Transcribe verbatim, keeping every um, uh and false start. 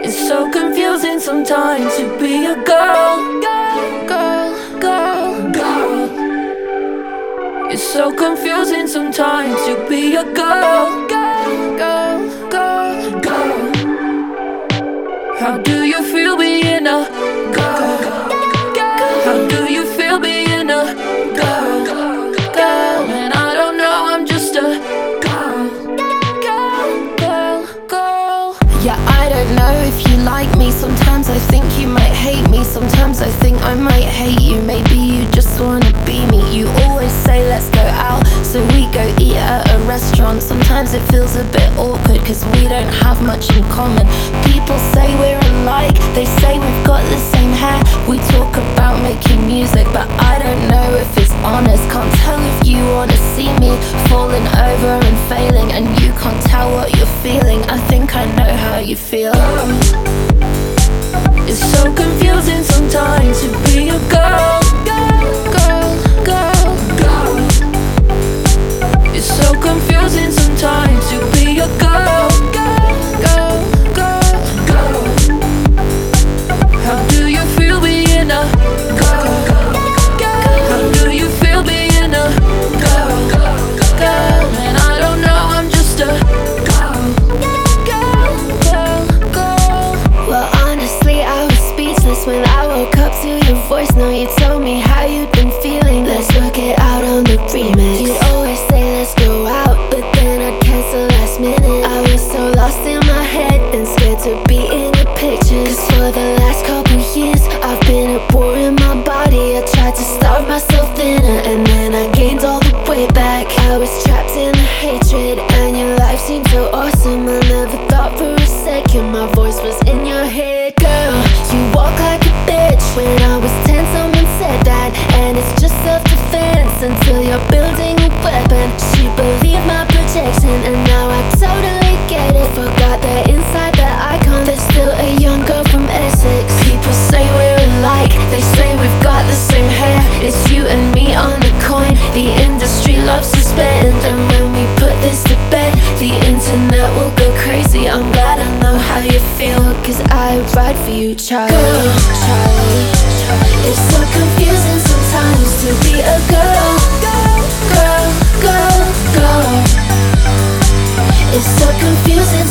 It's so confusing sometimes to be a girl, girl, girl, girl, girl. It's so confusing sometimes to be a girl, girl, girl, girl, girl. How do you feel being a girl? How do you feel being a girl? Girl, and I don't know, I'm just a girl, girl, girl, girl. Yeah, I don't know if you like me. Sometimes I think you might hate me. Sometimes I think I might hate you. Maybe you just wanna be me. You always say let's go out, so we go eat at a restaurant. Sometimes it feels a bit awkward cause we don't have much in common. People say we're alike, they say we've got the same hair. We talk about making music, but I don't know if it's honest. Can't tell if you wanna see me falling over and failing, and you can't tell what you're feeling. I think I know how you feel. It's so confusing sometimes to be a girl, girl, girl, girl, girl. It's so confusing sometimes to be a girl, girl, girl, girl, girl. How do you feel being a girl? How do you feel being a girl? Girl, and I don't know, I'm just a girl, girl, girl, girl. Well, honestly, I was speechless when I woke up to your voice. Now you told me how you'd been feeling. Let's work it out on the remix. You'd always say let's go out, but then I'd cancel last minute. I was so lost in my head and scared to be in your pictures. Cause for the last couple years I've been at war in my body. I tried to starve myself thinner, and then I gained all the way back. I was trapped in the hatred, and your life seemed so awesome. I never thought for a second my voice was in your head. Girl, you walk like a bitch. When I was ten, someone said that, and it's just self-defense until you're building a weapon. She believed my protection, and now I totally get it. Forgot that inside the icon there's still a young girl from Essex. People say we're alike, they say we've got the same hair. It's you and me on the coin, the industry loves to spend. And when we put this to bed, the internet will go crazy. I'm glad I know how you feel, cause I ride for you, Charlie. Girl, Charlie, Charlie. It's so confusing sometimes to be a girl, girl, girl, girl, girl. It's so confusing